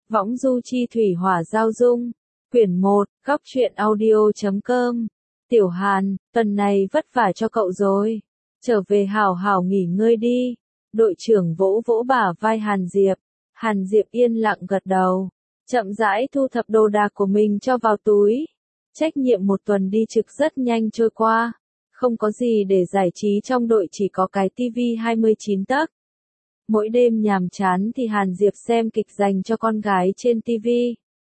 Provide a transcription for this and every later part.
Võng du chi thủy hỏa giao dung. Quyển 1, góc truyện audio.com. Tiểu Hàn, tuần này vất vả cho cậu rồi. Trở về hảo hảo nghỉ ngơi đi. Đội trưởng vỗ vỗ bả vai Hàn Diệp. Hàn Diệp yên lặng gật đầu. Chậm rãi thu thập đồ đạc của mình cho vào túi. Trách nhiệm một tuần đi trực rất nhanh trôi qua. Không có gì để giải trí trong đội, chỉ có cái tivi 29 tấc. Mỗi đêm nhàm chán thì Hàn Diệp xem kịch dành cho con gái trên tivi.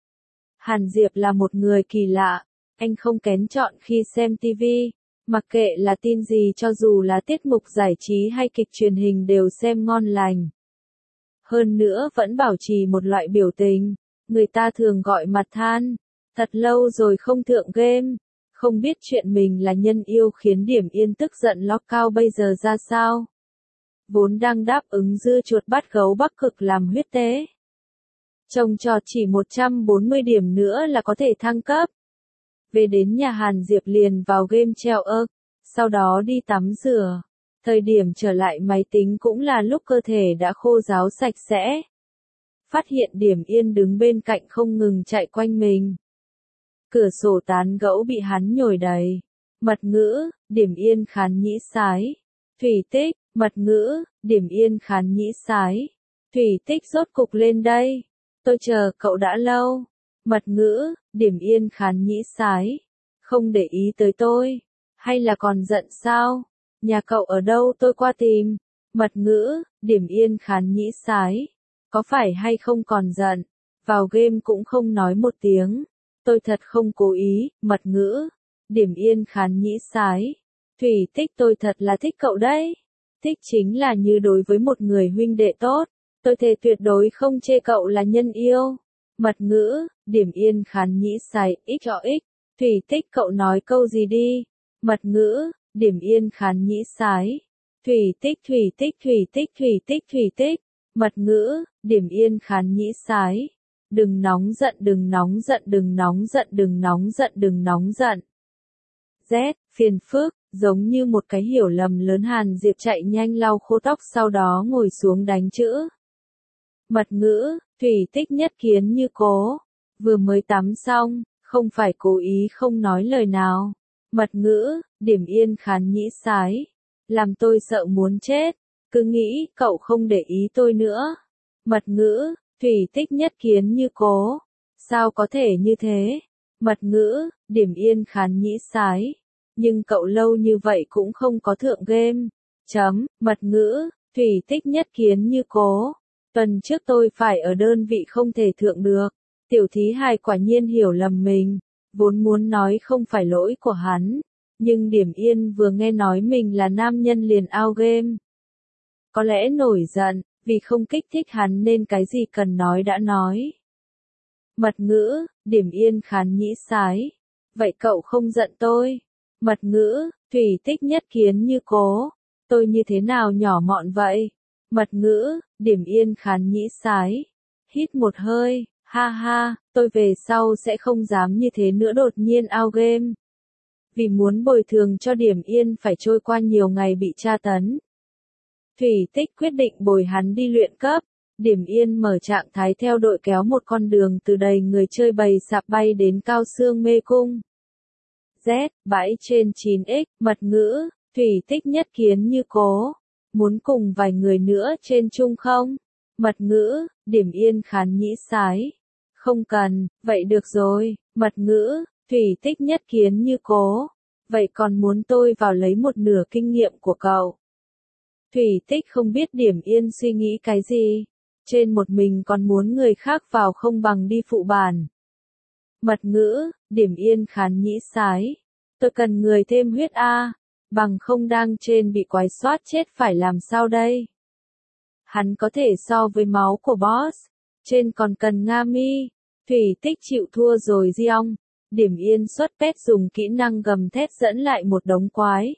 Hàn Diệp là một người kỳ lạ, anh không kén chọn khi xem tivi, mặc kệ là tin gì, cho dù là tiết mục giải trí hay kịch truyền hình đều xem ngon lành. Hơn nữa vẫn bảo trì một loại biểu tình, người ta thường gọi mặt than, thật lâu rồi không thượng game, không biết chuyện mình là nhân yêu khiến Điểm Yên tức giận lóc cao bây giờ ra sao. Vốn đang đáp ứng dưa chuột bắt gấu Bắc Cực làm huyết tế. Trông trọt chỉ 140 điểm nữa là có thể thăng cấp. Về đến nhà Hàn Diệp liền vào game treo ơ, sau đó đi tắm rửa. Thời điểm trở lại máy tính cũng là lúc cơ thể đã khô ráo sạch sẽ. Phát hiện Điểm Yên đứng bên cạnh không ngừng chạy quanh mình. Cửa sổ tán gẫu bị hắn nhồi đầy. Mật ngữ, Điểm Yên khán nhĩ sái. Thủy tích, mật ngữ, Điểm Yên khán nhĩ sái. Thủy tích rốt cục lên đây. Tôi chờ cậu đã lâu. Mật ngữ, Điểm Yên khán nhĩ sái. Không để ý tới tôi. Hay là còn giận sao? Nhà cậu ở đâu tôi qua tìm. Mật ngữ, Điểm Yên khán nhĩ sái. Có phải hay không còn giận? Vào game cũng không nói một tiếng. Tôi thật không cố ý. Mật ngữ, Điểm Yên khán nhĩ sái. Thủy tích, tôi thật là thích cậu đấy. Thích chính là như đối với một người huynh đệ tốt. Tôi thề tuyệt đối không chê cậu là nhân yêu. Mật ngữ, Điểm Yên khán nhĩ sái, x cho x. Thủy tích, cậu nói câu gì đi. Mật ngữ, Điểm Yên khán nhĩ sái. Thủy tích, thủy tích, thủy tích, thủy tích, thủy tích. Mật ngữ, Điểm Yên khán nhĩ sái. Đừng nóng giận, đừng nóng giận, đừng nóng giận, đừng nóng giận, đừng nóng giận. Z, phiền phức, giống như một cái hiểu lầm lớn. Hàn Diệp chạy nhanh lau khô tóc, sau đó ngồi xuống đánh chữ. Mật ngữ, thủy tích nhất kiến như cố. Vừa mới tắm xong, không phải cố ý không nói lời nào. Mật ngữ, Điểm Yên khán nhĩ sái. Làm tôi sợ muốn chết. Cứ nghĩ cậu không để ý tôi nữa. Mật ngữ, thủy tích nhất kiến như cố. Sao có thể như thế? Mật ngữ, Điểm Yên khán nhĩ sái. Nhưng cậu lâu như vậy cũng không có thượng game. Mật ngữ, thủy tích nhất kiến như cố. Tuần trước tôi phải ở đơn vị không thể thượng được. Tiểu thí hài quả nhiên hiểu lầm mình. Vốn muốn nói không phải lỗi của hắn. Nhưng Điểm Yên vừa nghe nói mình là nam nhân liền out game. Có lẽ nổi giận, vì không kích thích hắn nên cái gì cần nói đã nói. Mật ngữ, Điểm Yên khán nhĩ sái. Vậy cậu không giận tôi? Mật ngữ, thủy tích nhất kiến như cố. Tôi như thế nào nhỏ mọn vậy? Mật ngữ, Điểm Yên khán nhĩ sái. Hít một hơi, ha ha, tôi về sau sẽ không dám như thế nữa. Đột nhiên out game. Vì muốn bồi thường cho Điểm Yên phải trôi qua nhiều ngày bị tra tấn. Thủy tích quyết định bồi hắn đi luyện cấp. Điểm Yên mở trạng thái theo đội kéo một con đường từ đầy người chơi bầy sạp bay đến Cao Sương Mê Cung. Z, bãi trên 9X, mật ngữ, thủy tích nhất kiến như cố. Muốn cùng vài người nữa trên chung không? Mật ngữ, Điểm Yên khán nhĩ sái. Không cần, vậy được rồi. Mật ngữ, thủy tích nhất kiến như cố. Vậy còn muốn tôi vào lấy một nửa kinh nghiệm của cậu? Thủy tích không biết Điểm Yên suy nghĩ cái gì. Trên một mình còn muốn người khác vào không bằng đi phụ bản. Mật ngữ, Điểm Yên khán nhĩ sái. Tôi cần người thêm huyết A. Bằng không đang trên bị quái soát chết phải làm sao đây? Hắn có thể so với máu của boss. Trên còn cần Nga Mi. Thủy tích chịu thua rồi Giong. Điểm Yên xuất pet dùng kỹ năng gầm thét dẫn lại một đống quái.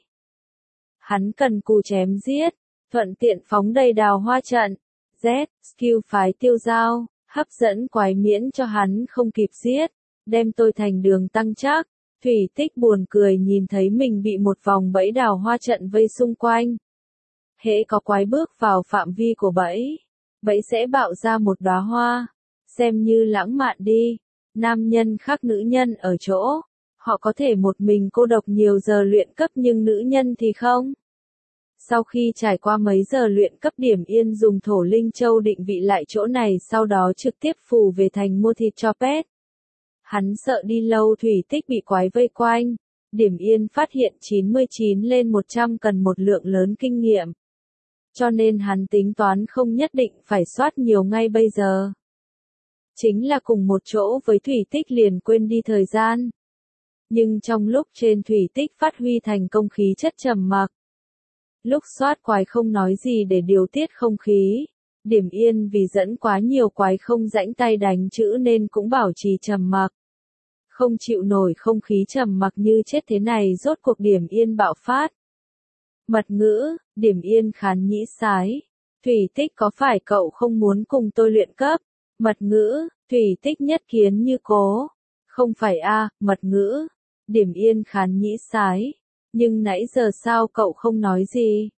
Hắn cần cù chém giết. Thuận tiện phóng đầy đào hoa trận. Z, skill phái tiêu dao, hấp dẫn quái miễn cho hắn không kịp giết, đem tôi thành đường tăng chắc. Thủy tích buồn cười nhìn thấy mình bị một vòng bẫy đào hoa trận vây xung quanh. Hễ có quái bước vào phạm vi của bẫy, bẫy sẽ bạo ra một đóa hoa. Xem như lãng mạn đi. Nam nhân khác nữ nhân ở chỗ. Họ có thể một mình cô độc nhiều giờ luyện cấp nhưng nữ nhân thì không. Sau khi trải qua mấy giờ luyện cấp Điểm Yên dùng thổ linh châu định vị lại chỗ này sau đó trực tiếp phù về thành mua thịt cho pet. Hắn sợ đi lâu thủy tích bị quái vây quanh. Điểm Yên phát hiện 99 lên 100 cần một lượng lớn kinh nghiệm. Cho nên hắn tính toán không nhất định phải soát nhiều ngay bây giờ. Chính là cùng một chỗ với thủy tích liền quên đi thời gian. Nhưng trong lúc trên thủy tích phát huy thành công khí chất trầm mặc. Lúc soát quái không nói gì để điều tiết không khí. Điểm Yên vì dẫn quá nhiều quái không rãnh tay đánh chữ nên cũng bảo trì trầm mặc. Không chịu nổi không khí trầm mặc như chết thế này rốt cuộc Điểm Yên bạo phát. Mật ngữ, Điểm Yên khán nhĩ sái. Thủy tích có phải cậu không muốn cùng tôi luyện cấp? Mật ngữ, thủy tích nhất kiến như cố. Không phải a, mật ngữ. Điểm Yên khán nhĩ sái. Nhưng nãy giờ sao cậu không nói gì?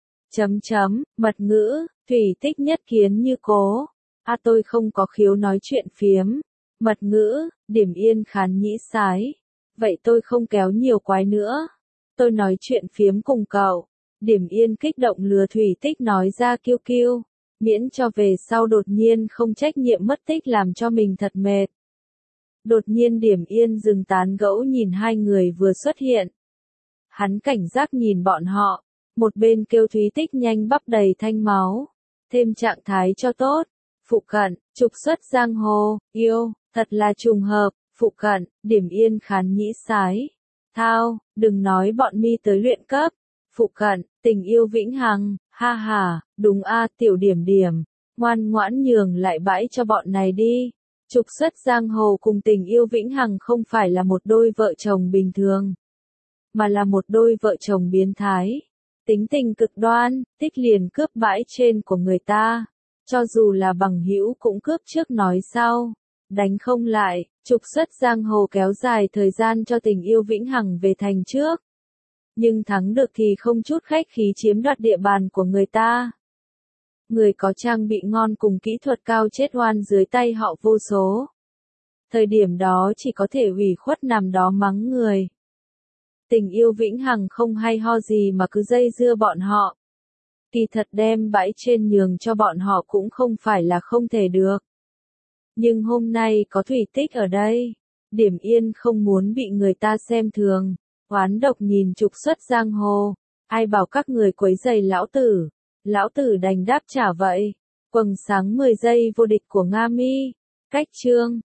Mật ngữ, thủy tích nhất kiến như cố. Tôi không có khiếu nói chuyện phiếm. Mật ngữ, Điểm Yên khán nhĩ sái. Vậy tôi không kéo nhiều quái nữa. Tôi nói chuyện phiếm cùng cậu. Điểm Yên kích động lừa thủy tích nói ra kiêu kiêu. Miễn cho về sau đột nhiên không trách nhiệm mất tích làm cho mình thật mệt. Đột nhiên Điểm Yên dừng tán gẫu nhìn hai người vừa xuất hiện. Hắn cảnh giác nhìn bọn họ. Một bên kêu thúy tích nhanh bắp đầy thanh máu. Thêm trạng thái cho tốt. Phụ cận, trục xuất giang hồ, yêu, thật là trùng hợp. Phụ cận, Điểm Yên khán nhĩ sái. Thao, đừng nói bọn mi tới luyện cấp. Phụ cận, tình yêu vĩnh hằng, ha ha, đúng tiểu Điểm Điểm. Ngoan ngoãn nhường lại bãi cho bọn này đi. Trục xuất giang hồ cùng tình yêu vĩnh hằng không phải là một đôi vợ chồng bình thường. Mà là một đôi vợ chồng biến thái. Tính tình cực đoan, tích liền cướp bãi trên của người ta. Cho dù là bằng hữu cũng cướp trước nói sau. Đánh không lại, trục xuất giang hồ kéo dài thời gian cho tình yêu vĩnh hằng về thành trước. Nhưng thắng được thì không chút khách khí chiếm đoạt địa bàn của người ta. Người có trang bị ngon cùng kỹ thuật cao chết oan dưới tay họ vô số. Thời điểm đó chỉ có thể ủy khuất nằm đó mắng người. Tình yêu vĩnh hằng không hay ho gì mà cứ dây dưa bọn họ. Kỳ thật đem bãi trên nhường cho bọn họ cũng không phải là không thể được. Nhưng hôm nay có thủy tích ở đây. Điểm Yên không muốn bị người ta xem thường. Oán độc nhìn trục xuất giang hồ. Ai bảo các người quấy rầy lão tử. Lão tử đành đáp trả vậy. Quầng sáng 10 giây vô địch của Nga Mi. Cách chương.